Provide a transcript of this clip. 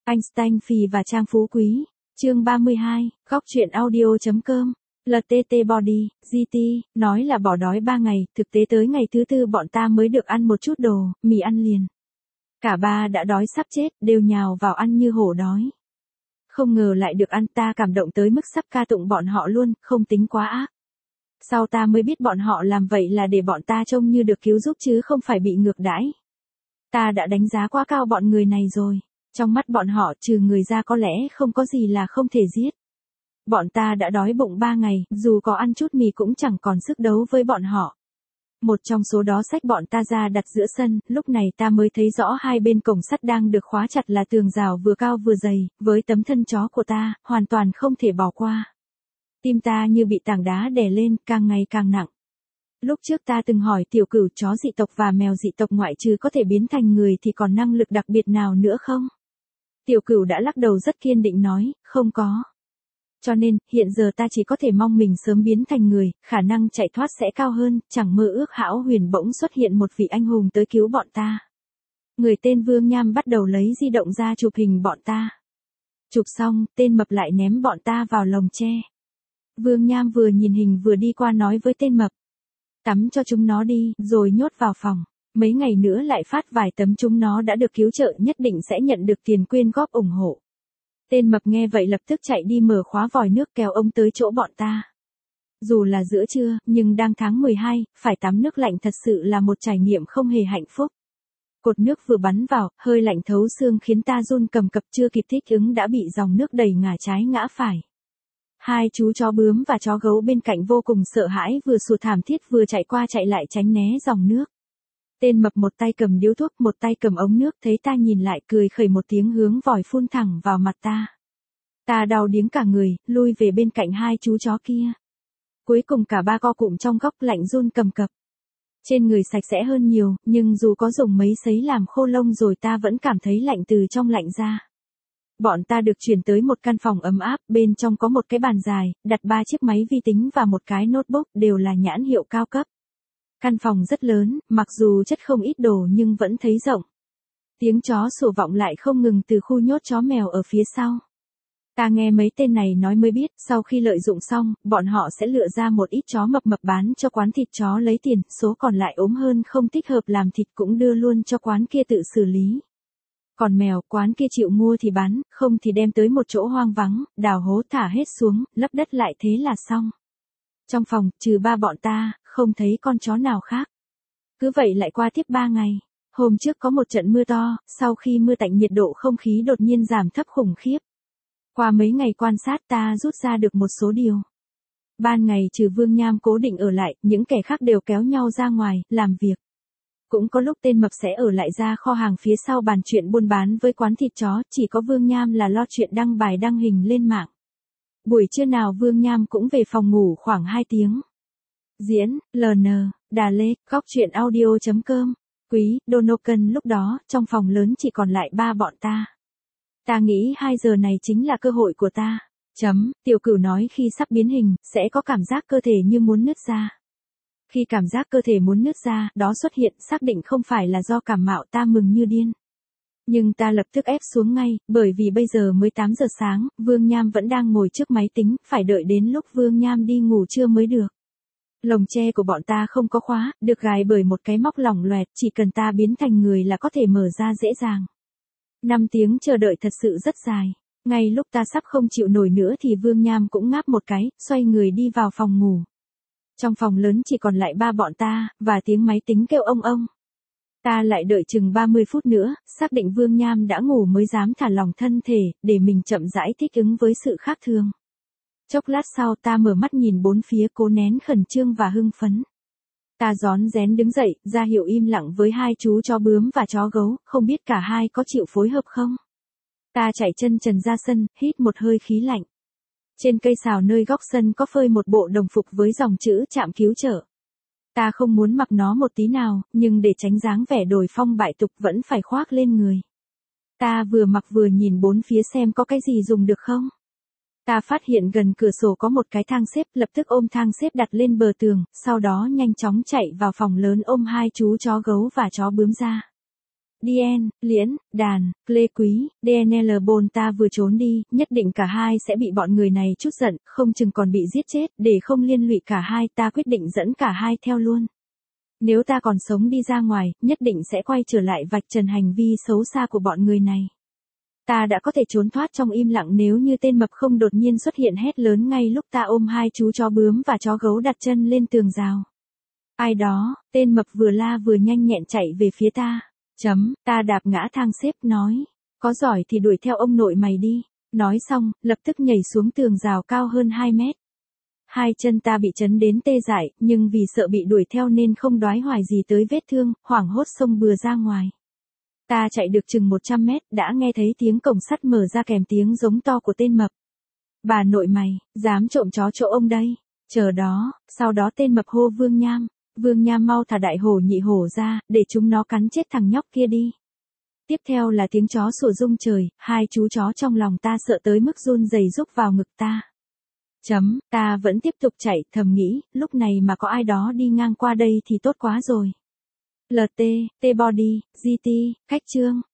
Einstein Phì và Trang Phú Quý. Chương 32, góc truyện audio.com. LTT Body, GT, nói là bỏ đói 3 ngày, thực tế tới ngày thứ 4 bọn ta mới được ăn một chút đồ, mì ăn liền. Cả ba đã đói sắp chết, đều nhào vào ăn như hổ đói. Không ngờ lại được ăn, ta cảm động tới mức sắp ca tụng bọn họ luôn, không tính quá ác. Sau ta mới biết bọn họ làm vậy là để bọn ta trông như được cứu giúp chứ không phải bị ngược đãi. Ta đã đánh giá quá cao bọn người này rồi. Trong mắt bọn họ trừ người ra có lẽ không có gì là không thể giết. Bọn ta đã đói bụng 3 ngày, dù có ăn chút mì cũng chẳng còn sức đấu với bọn họ. Một trong số đó xách bọn ta ra đặt giữa sân, lúc này ta mới thấy rõ hai bên cổng sắt đang được khóa chặt là tường rào vừa cao vừa dày, với tấm thân chó của ta, hoàn toàn không thể bỏ qua. Tim ta như bị tảng đá đè lên, càng ngày càng nặng. Lúc trước ta từng hỏi Tiểu Cửu chó dị tộc và mèo dị tộc ngoại trừ có thể biến thành người thì còn năng lực đặc biệt nào nữa không? Tiểu Cửu đã lắc đầu rất kiên định nói, không có. Cho nên, hiện giờ ta chỉ có thể mong mình sớm biến thành người, khả năng chạy thoát sẽ cao hơn, chẳng mơ ước hão huyền bỗng xuất hiện một vị anh hùng tới cứu bọn ta. Người tên Vương Nham bắt đầu lấy di động ra chụp hình bọn ta. Chụp xong, tên mập lại ném bọn ta vào lồng tre. Vương Nham vừa nhìn hình vừa đi qua nói với tên mập. Tắm cho chúng nó đi, rồi nhốt vào phòng. Mấy ngày nữa lại phát vài tấm chúng nó đã được cứu trợ nhất định sẽ nhận được tiền quyên góp ủng hộ. Tên mập nghe vậy lập tức chạy đi mở khóa vòi nước kéo ông tới chỗ bọn ta. Dù là giữa trưa, nhưng đang tháng 12, phải tắm nước lạnh thật sự là một trải nghiệm không hề hạnh phúc. Cột nước vừa bắn vào, hơi lạnh thấu xương khiến ta run cầm cập chưa kịp thích ứng đã bị dòng nước đẩy ngả trái ngã phải. Hai chú chó bướm và chó gấu bên cạnh vô cùng sợ hãi vừa sủa thảm thiết vừa chạy qua chạy lại tránh né dòng nước. Tên mập một tay cầm điếu thuốc một tay cầm ống nước thấy ta nhìn lại cười khẩy một tiếng hướng vòi phun thẳng vào mặt ta. Ta đau điếng cả người, lui về bên cạnh hai chú chó kia. Cuối cùng cả ba co cụm trong góc lạnh run cầm cập. Trên người sạch sẽ hơn nhiều, nhưng dù có dùng mấy sấy làm khô lông rồi ta vẫn cảm thấy lạnh từ trong lạnh ra. Bọn ta được chuyển tới một căn phòng ấm áp, bên trong có một cái bàn dài, đặt 3 chiếc máy vi tính và một cái notebook đều là nhãn hiệu cao cấp. Căn phòng rất lớn, mặc dù chất không ít đồ nhưng vẫn thấy rộng. Tiếng chó sủa vọng lại không ngừng từ khu nhốt chó mèo ở phía sau. Ta nghe mấy tên này nói mới biết, sau khi lợi dụng xong, bọn họ sẽ lựa ra một ít chó mập mập bán cho quán thịt chó lấy tiền, số còn lại ốm hơn không thích hợp làm thịt cũng đưa luôn cho quán kia tự xử lý. Còn mèo, quán kia chịu mua thì bán, không thì đem tới một chỗ hoang vắng, đào hố thả hết xuống, lấp đất lại thế là xong. Trong phòng, trừ ba bọn ta, không thấy con chó nào khác. Cứ vậy lại qua tiếp 3 ngày. Hôm trước có một trận mưa to, sau khi mưa tạnh nhiệt độ không khí đột nhiên giảm thấp khủng khiếp. Qua mấy ngày quan sát ta rút ra được một số điều. Ban ngày trừ Vương Nham cố định ở lại, những kẻ khác đều kéo nhau ra ngoài, làm việc. Cũng có lúc tên mập sẽ ở lại ra kho hàng phía sau bàn chuyện buôn bán với quán thịt chó, chỉ có Vương Nham là lo chuyện đăng bài đăng hình lên mạng. Buổi trưa nào Vương Nham cũng về phòng ngủ khoảng 2 tiếng. Diễn, LN, Đà Lê, góc truyện audio.com. Quý, Donovan lúc đó, trong phòng lớn chỉ còn lại 3 bọn ta. Ta nghĩ 2 giờ này chính là cơ hội của ta. Tiểu Cửu nói khi sắp biến hình, sẽ có cảm giác cơ thể như muốn nứt ra. Khi cảm giác cơ thể muốn nứt ra, đó xuất hiện, xác định không phải là do cảm mạo ta mừng như điên. Nhưng ta lập tức ép xuống ngay, bởi vì bây giờ mới 8 giờ sáng, Vương Nham vẫn đang ngồi trước máy tính, phải đợi đến lúc Vương Nham đi ngủ trưa mới được. Lồng tre của bọn ta không có khóa, được gài bởi một cái móc lỏng loẹt, chỉ cần ta biến thành người là có thể mở ra dễ dàng. 5 tiếng chờ đợi thật sự rất dài. Ngay lúc ta sắp không chịu nổi nữa thì Vương Nham cũng ngáp một cái, xoay người đi vào phòng ngủ. Trong phòng lớn chỉ còn lại 3 bọn ta, và tiếng máy tính kêu ông ông. Ta lại đợi chừng 30 phút nữa, xác định Vương Nham đã ngủ mới dám thả lỏng thân thể, để mình chậm rãi thích ứng với sự khác thường. Chốc lát sau ta mở mắt nhìn bốn phía cố nén khẩn trương và hưng phấn. Ta rón rén đứng dậy, ra hiệu im lặng với hai chú chó bướm và chó gấu, không biết cả hai có chịu phối hợp không? Ta chạy chân trần ra sân, hít một hơi khí lạnh. Trên cây sào nơi góc sân có phơi một bộ đồng phục với dòng chữ trạm cứu trợ. Ta không muốn mặc nó một tí nào, nhưng để tránh dáng vẻ đồi phong bại tục vẫn phải khoác lên người. Ta vừa mặc vừa nhìn bốn phía xem có cái gì dùng được không. Ta phát hiện gần cửa sổ có một cái thang xếp, lập tức ôm thang xếp đặt lên bờ tường, sau đó nhanh chóng chạy vào phòng lớn ôm hai chú chó gấu và chó bướm ra. Dien, Liễn, Đàn, Lê Quý, DNL Bồn ta vừa trốn đi, nhất định cả hai sẽ bị bọn người này chút giận, không chừng còn bị giết chết, để không liên lụy cả hai ta quyết định dẫn cả hai theo luôn. Nếu ta còn sống đi ra ngoài, nhất định sẽ quay trở lại vạch trần hành vi xấu xa của bọn người này. Ta đã có thể trốn thoát trong im lặng nếu như tên mập không đột nhiên xuất hiện hét lớn ngay lúc ta ôm hai chú chó bướm và chó gấu đặt chân lên tường rào. Ai đó, tên mập vừa la vừa nhanh nhẹn chạy về phía ta. Ta đạp ngã thang xếp nói. Có giỏi thì đuổi theo ông nội mày đi. Nói xong, lập tức nhảy xuống tường rào cao hơn 2 mét. Hai chân ta bị chấn đến tê dại, nhưng vì sợ bị đuổi theo nên không đoái hoài gì tới vết thương, hoảng hốt xông bừa ra ngoài. Ta chạy được chừng 100 mét, đã nghe thấy tiếng cổng sắt mở ra kèm tiếng giống to của tên mập. Bà nội mày, dám trộm chó chỗ ông đây. Chờ đó, sau đó tên mập hô Vương Nham. Vương Nham mau thả đại hổ nhị hổ ra, để chúng nó cắn chết thằng nhóc kia đi. Tiếp theo là tiếng chó sủa rung trời, hai chú chó trong lòng ta sợ tới mức run rẩy rúc vào ngực ta. Ta vẫn tiếp tục chạy, thầm nghĩ, lúc này mà có ai đó đi ngang qua đây thì tốt quá rồi. LT, T-Body, GT, Khách Trương.